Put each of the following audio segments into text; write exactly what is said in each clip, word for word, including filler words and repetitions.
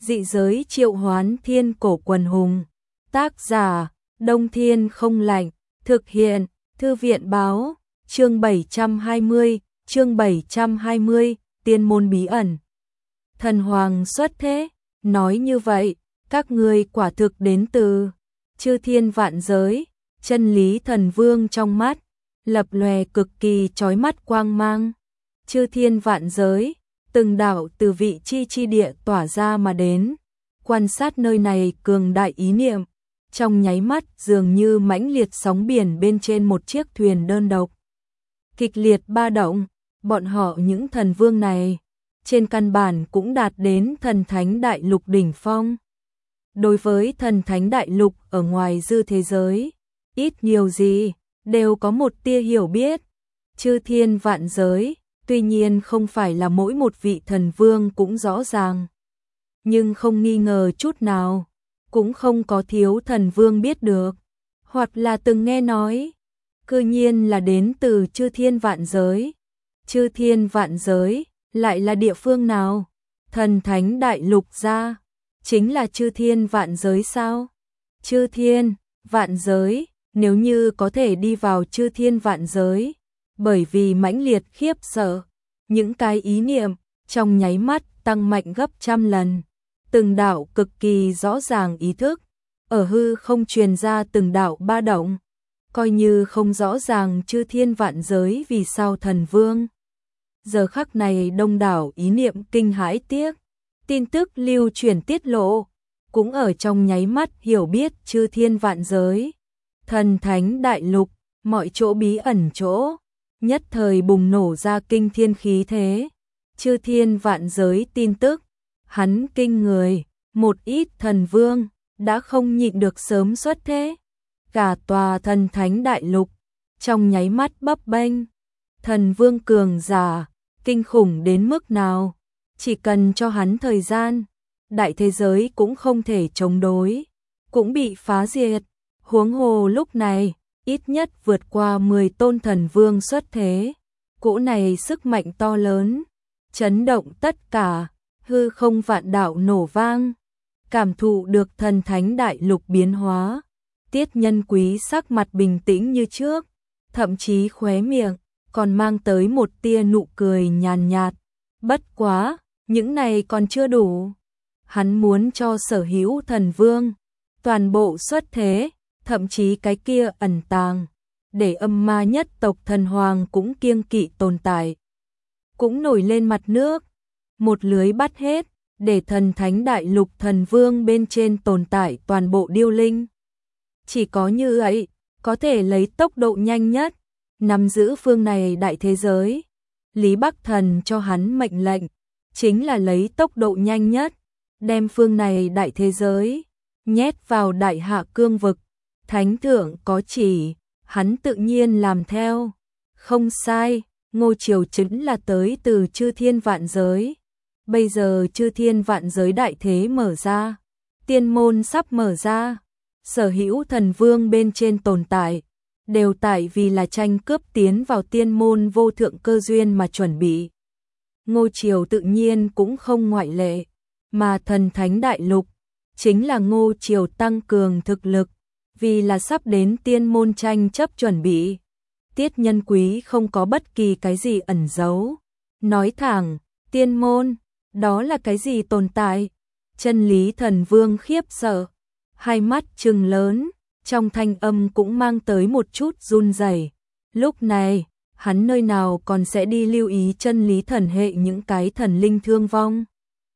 Dị giới triệu hoán thiên cổ quần hùng. Tác giả, Đông Thiên Không Lạnh. Thực hiện, Thư viện báo. Chương bảy trăm hai mươi, chương bảy trăm hai mươi, tiên môn bí ẩn. Thần hoàng xuất thế, nói như vậy, các ngươi quả thực đến từ chư thiên vạn giới. Chân lý thần vương trong mắt lập lòe cực kỳ chói mắt quang mang. Chư thiên vạn giới, từng đạo từ vị chi chi địa tỏa ra mà đến, quan sát nơi này cường đại ý niệm, trong nháy mắt dường như mãnh liệt sóng biển bên trên một chiếc thuyền đơn độc. Kịch liệt ba động, bọn họ những thần vương này, trên căn bản cũng đạt đến thần thánh đại lục đỉnh phong. Đối với thần thánh đại lục ở ngoài dư thế giới, ít nhiều gì, đều có một tia hiểu biết. Chư thiên vạn giới, tuy nhiên không phải là mỗi một vị thần vương cũng rõ ràng. Nhưng không nghi ngờ chút nào, cũng không có thiếu thần vương biết được, hoặc là từng nghe nói. Cư nhiên là đến từ chư thiên vạn giới. Chư thiên vạn giới, lại là địa phương nào? Thần thánh đại lục ra, chính là chư thiên vạn giới sao? Chư thiên, vạn giới, nếu như có thể đi vào chư thiên vạn giới, bởi vì mãnh liệt khiếp sợ, những cái ý niệm, trong nháy mắt tăng mạnh gấp trăm lần. Từng đạo cực kỳ rõ ràng ý thức, ở hư không truyền ra từng đạo ba động, coi như không rõ ràng chư thiên vạn giới vì sao thần vương. Giờ khắc này đông đảo ý niệm kinh hãi tiếc, tin tức lưu truyền tiết lộ, cũng ở trong nháy mắt hiểu biết chư thiên vạn giới. Thần thánh đại lục, mọi chỗ bí ẩn chỗ, nhất thời bùng nổ ra kinh thiên khí thế. Chư thiên vạn giới tin tức, hắn kinh người, một ít thần vương, đã không nhịn được sớm xuất thế. Cả tòa thần thánh đại lục, trong nháy mắt bấp bênh. Thần vương cường giả, kinh khủng đến mức nào, chỉ cần cho hắn thời gian, đại thế giới cũng không thể chống đối, cũng bị phá diệt. Huống hồ lúc này, ít nhất vượt qua mười tôn thần vương xuất thế. Cỗ này sức mạnh to lớn, chấn động tất cả, hư không vạn đạo nổ vang. Cảm thụ được thần thánh đại lục biến hóa, Tiết Nhân Quý sắc mặt bình tĩnh như trước, thậm chí khóe miệng còn mang tới một tia nụ cười nhàn nhạt. Bất quá, những này còn chưa đủ. Hắn muốn cho sở hữu thần vương toàn bộ xuất thế, thậm chí cái kia ẩn tàng, để âm ma nhất tộc thần hoàng cũng kiêng kỵ tồn tại, cũng nổi lên mặt nước, một lưới bắt hết, để thần thánh đại lục thần vương bên trên tồn tại toàn bộ điêu linh. Chỉ có như vậy, có thể lấy tốc độ nhanh nhất, nắm giữ phương này đại thế giới. Lý Bắc Thần cho hắn mệnh lệnh, chính là lấy tốc độ nhanh nhất, đem phương này đại thế giới, nhét vào đại hạ cương vực. Thánh thượng có chỉ, hắn tự nhiên làm theo. Không sai, Ngô Triều chính là tới từ chư thiên vạn giới. Bây giờ chư thiên vạn giới đại thế mở ra, tiên môn sắp mở ra, sở hữu thần vương bên trên tồn tại, đều tại vì là tranh cướp tiến vào tiên môn vô thượng cơ duyên mà chuẩn bị. Ngô Triều tự nhiên cũng không ngoại lệ, mà thần thánh đại lục, chính là Ngô Triều tăng cường thực lực, vì là sắp đến tiên môn tranh chấp chuẩn bị. Tiết Nhân Quý không có bất kỳ cái gì ẩn giấu, nói thẳng, tiên môn, đó là cái gì tồn tại? Chân lý thần vương khiếp sợ, hai mắt trừng lớn, trong thanh âm cũng mang tới một chút run rẩy. Lúc này, hắn nơi nào còn sẽ đi lưu ý chân lý thần hệ những cái thần linh thương vong.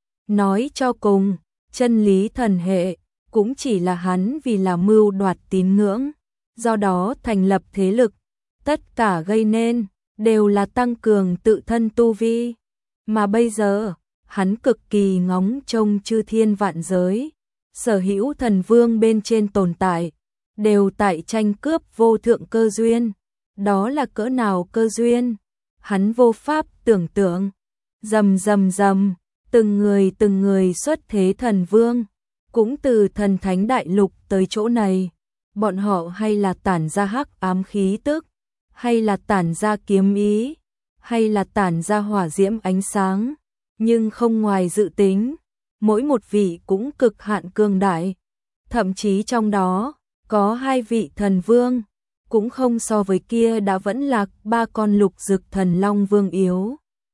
Nói cho cùng, chân lý thần hệ cũng chỉ là hắn vì là mưu đoạt tín ngưỡng, do đó thành lập thế lực, tất cả gây nên đều là tăng cường tự thân tu vi. Mà bây giờ, hắn cực kỳ ngóng trông chư thiên vạn giới, sở hữu thần vương bên trên tồn tại, đều tại tranh cướp vô thượng cơ duyên. Đó là cỡ nào cơ duyên? Hắn vô pháp tưởng tượng. Rầm rầm rầm, từng người từng người xuất thế thần vương, cũng từ thần thánh đại lục tới chỗ này. Bọn họ hay là tản ra hắc ám khí tức, hay là tản ra kiếm ý, hay là tản ra hỏa diễm ánh sáng, nhưng không ngoài dự tính, mỗi một vị cũng cực hạn cường đại. Thậm chí trong đó, có hai vị thần vương, cũng không so với kia đã vẫn lạc ba con lục dực thần long vương yếu.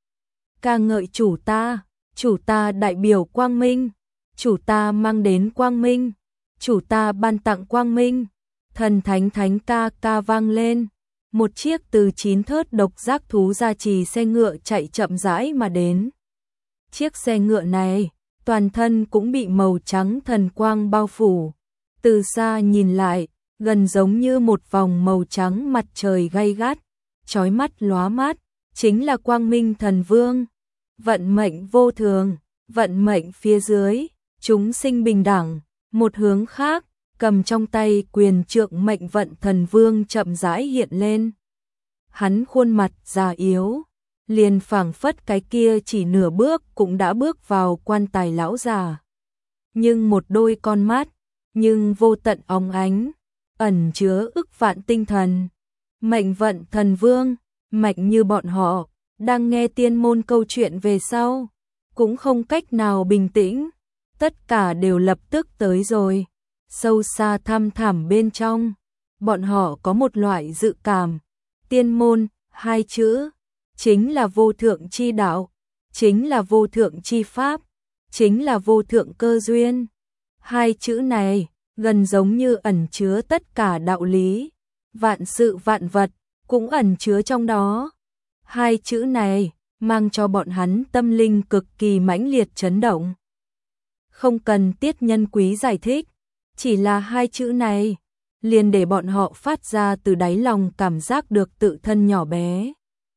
Ca ngợi chủ ta, chủ ta đại biểu quang minh, chủ ta mang đến quang minh, chủ ta ban tặng quang minh, thần thánh thánh ca ca vang lên. Một chiếc từ chín thớt độc giác thú gia trì xe ngựa chạy chậm rãi mà đến. Chiếc xe ngựa này, toàn thân cũng bị màu trắng thần quang bao phủ. Từ xa nhìn lại, gần giống như một vòng màu trắng mặt trời gay gắt, chói mắt lóa mắt, chính là quang minh thần vương. Vận mệnh vô thường, vận mệnh phía dưới, chúng sinh bình đẳng. Một hướng khác, cầm trong tay quyền trượng mệnh vận thần vương chậm rãi hiện lên. Hắn khuôn mặt già yếu, liền phảng phất cái kia chỉ nửa bước cũng đã bước vào quan tài lão già. Nhưng một đôi con mắt, nhưng vô tận óng ánh, ẩn chứa ức vạn tinh thần. Mệnh vận thần vương, mạnh như bọn họ, đang nghe tiên môn câu chuyện về sau, cũng không cách nào bình tĩnh, tất cả đều lập tức tới rồi. Sâu xa thăm thẳm bên trong, bọn họ có một loại dự cảm, tiên môn, hai chữ, chính là vô thượng chi đạo, chính là vô thượng chi pháp, chính là vô thượng cơ duyên. Hai chữ này, gần giống như ẩn chứa tất cả đạo lý, vạn sự vạn vật, cũng ẩn chứa trong đó. Hai chữ này, mang cho bọn hắn tâm linh cực kỳ mãnh liệt chấn động. Không cần Tiết Nhân Quý giải thích, chỉ là hai chữ này, liền để bọn họ phát ra từ đáy lòng cảm giác được tự thân nhỏ bé.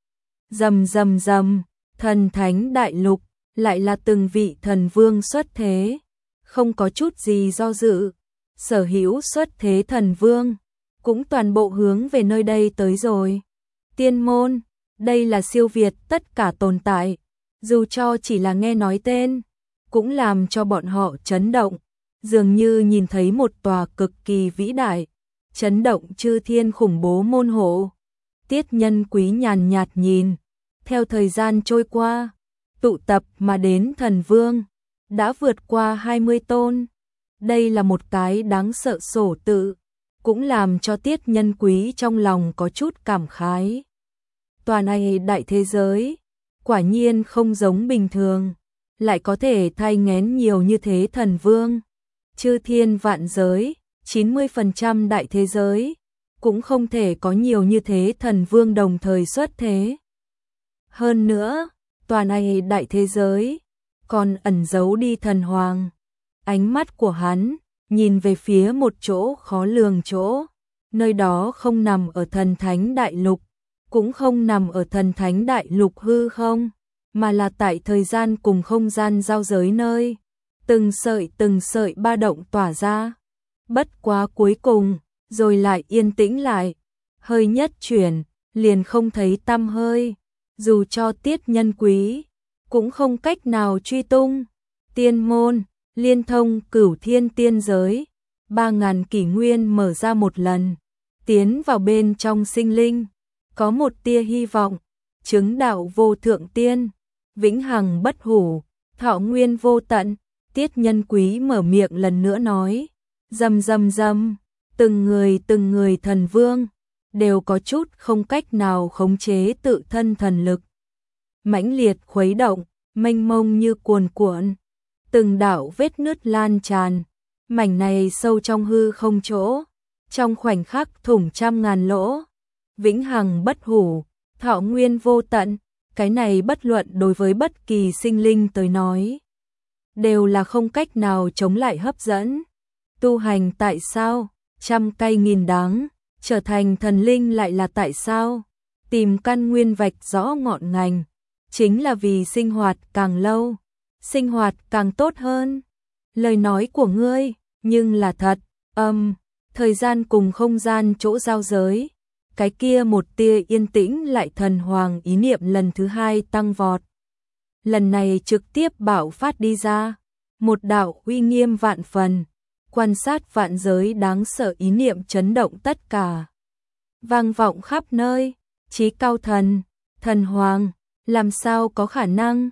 Rầm rầm rầm, thần thánh đại lục, lại là từng vị thần vương xuất thế, không có chút gì do dự. Sở hữu xuất thế thần vương, cũng toàn bộ hướng về nơi đây tới rồi. Tiên môn, đây là siêu việt tất cả tồn tại, dù cho chỉ là nghe nói tên, cũng làm cho bọn họ chấn động, dường như nhìn thấy một tòa cực kỳ vĩ đại, chấn động chư thiên khủng bố môn hộ. Tiết Nhân Quý nhàn nhạt nhìn, theo thời gian trôi qua, tụ tập mà đến thần vương, đã vượt qua hai mươi tôn. Đây là một cái đáng sợ sổ tự, cũng làm cho Tiết Nhân Quý trong lòng có chút cảm khái. Tòa này đại thế giới, quả nhiên không giống bình thường, lại có thể thay nghén nhiều như thế thần vương. Chư thiên vạn giới, chín mươi phần trăm đại thế giới, cũng không thể có nhiều như thế thần vương đồng thời xuất thế. Hơn nữa, tòa này đại thế giới, còn ẩn giấu đi thần hoàng. Ánh mắt của hắn, nhìn về phía một chỗ khó lường chỗ, nơi đó không nằm ở thần thánh đại lục, cũng không nằm ở thần thánh đại lục hư không, mà là tại thời gian cùng không gian giao giới nơi. Từng sợi từng sợi ba động tỏa ra, bất quá cuối cùng, rồi lại yên tĩnh lại, hơi nhất chuyển, liền không thấy tăm hơi, dù cho Tiết Nhân Quý, cũng không cách nào truy tung. Tiên môn, liên thông cửu thiên tiên giới, ba ngàn kỷ nguyên mở ra một lần, tiến vào bên trong sinh linh, có một tia hy vọng, chứng đạo vô thượng tiên, vĩnh hằng bất hủ, thọ nguyên vô tận. Tiết Nhân Quý mở miệng lần nữa nói, rầm rầm rầm, từng người từng người thần vương, đều có chút không cách nào khống chế tự thân thần lực. Mãnh liệt khuấy động, mênh mông như cuồn cuộn, từng đạo vết nứt lan tràn, mảnh này sâu trong hư không chỗ, trong khoảnh khắc thủng trăm ngàn lỗ, vĩnh hằng bất hủ, thọ nguyên vô tận, cái này bất luận đối với bất kỳ sinh linh tới nói, đều là không cách nào chống lại hấp dẫn. Tu hành tại sao, trăm cây nghìn đắng, trở thành thần linh lại là tại sao, tìm căn nguyên vạch rõ ngọn ngành, chính là vì sinh hoạt càng lâu, sinh hoạt càng tốt hơn. Lời nói của ngươi, nhưng là thật, âm, um, thời gian cùng không gian chỗ giao giới, cái kia một tia yên tĩnh lại thần hoàng ý niệm lần thứ hai tăng vọt. Lần này trực tiếp bạo phát đi ra, một đạo uy nghiêm vạn phần, quan sát vạn giới đáng sợ ý niệm chấn động tất cả. Vang vọng khắp nơi, chí cao thần, thần hoàng, làm sao có khả năng,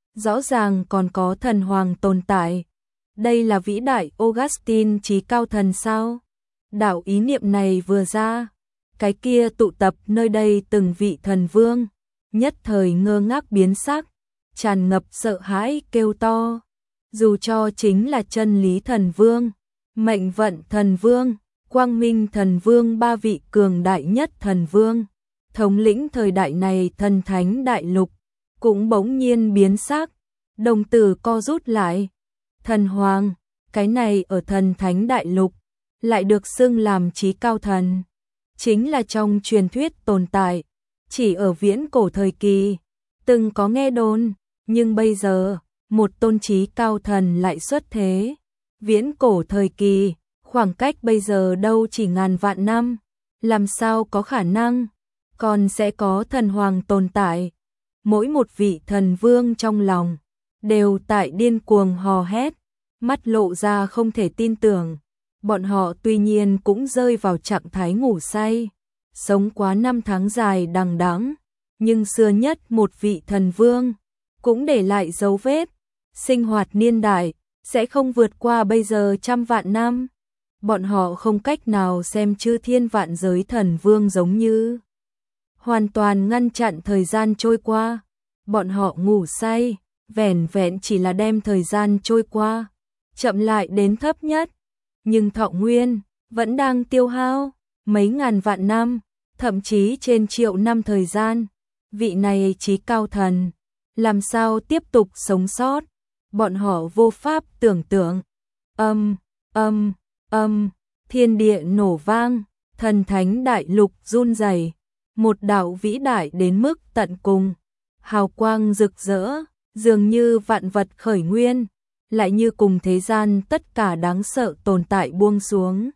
rõ ràng còn có thần hoàng tồn tại. Đây là vĩ đại Augustine chí cao thần sao? Đạo ý niệm này vừa ra, cái kia tụ tập nơi đây từng vị thần vương, nhất thời ngơ ngác biến sắc, tràn ngập sợ hãi kêu to. Dù cho chính là chân lý thần vương, mệnh vận thần vương, quang minh thần vương, ba vị cường đại nhất thần vương, thống lĩnh thời đại này thần thánh đại lục, cũng bỗng nhiên biến sắc, đồng tử co rút lại. Thần hoàng, cái này ở thần thánh đại lục, lại được xưng làm chí cao thần, chính là trong truyền thuyết tồn tại, chỉ ở viễn cổ thời kỳ, từng có nghe đồn, nhưng bây giờ, một tôn chí cao thần lại xuất thế. Viễn cổ thời kỳ, khoảng cách bây giờ đâu chỉ ngàn vạn năm, làm sao có khả năng, còn sẽ có thần hoàng tồn tại. Mỗi một vị thần vương trong lòng, đều tại điên cuồng hò hét, mắt lộ ra không thể tin tưởng. Bọn họ tuy nhiên cũng rơi vào trạng thái ngủ say, sống quá năm tháng dài đằng đẵng, nhưng xưa nhất một vị thần vương, cũng để lại dấu vết, sinh hoạt niên đại, sẽ không vượt qua bây giờ trăm vạn năm. Bọn họ không cách nào xem chư thiên vạn giới thần vương giống như hoàn toàn ngăn chặn thời gian trôi qua. Bọn họ ngủ say, vẻn vẹn chỉ là đem thời gian trôi qua, chậm lại đến thấp nhất. Nhưng thọ nguyên, vẫn đang tiêu hao, mấy ngàn vạn năm, thậm chí trên triệu năm thời gian. Vị này chí cao thần, làm sao tiếp tục sống sót? Bọn họ vô pháp tưởng tượng. Âm, âm, âm, thiên địa nổ vang, thần thánh đại lục run rẩy, một đạo vĩ đại đến mức tận cùng, hào quang rực rỡ, dường như vạn vật khởi nguyên, lại như cùng thế gian tất cả đáng sợ tồn tại buông xuống.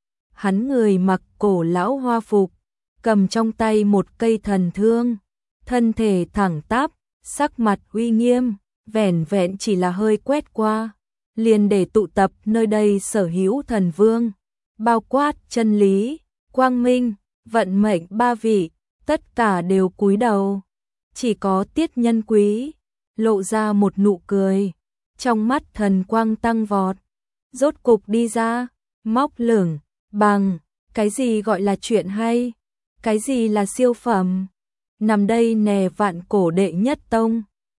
Hắn người mặc cổ lão hoa phục, cầm trong tay một cây thần thương, thân thể thẳng tắp, sắc mặt uy nghiêm, vẻn vẹn chỉ là hơi quét qua, liền để tụ tập nơi đây sở hữu thần vương, bao quát chân lý, quang minh, vận mệnh ba vị, tất cả đều cúi đầu. Chỉ có Tiết Nhân Quý lộ ra một nụ cười, trong mắt thần quang tăng vọt, rốt cục đi ra, móc lửng, bằng, cái gì gọi là chuyện hay, cái gì là siêu phẩm. Nằm đây nè vạn cổ đệ nhất tông,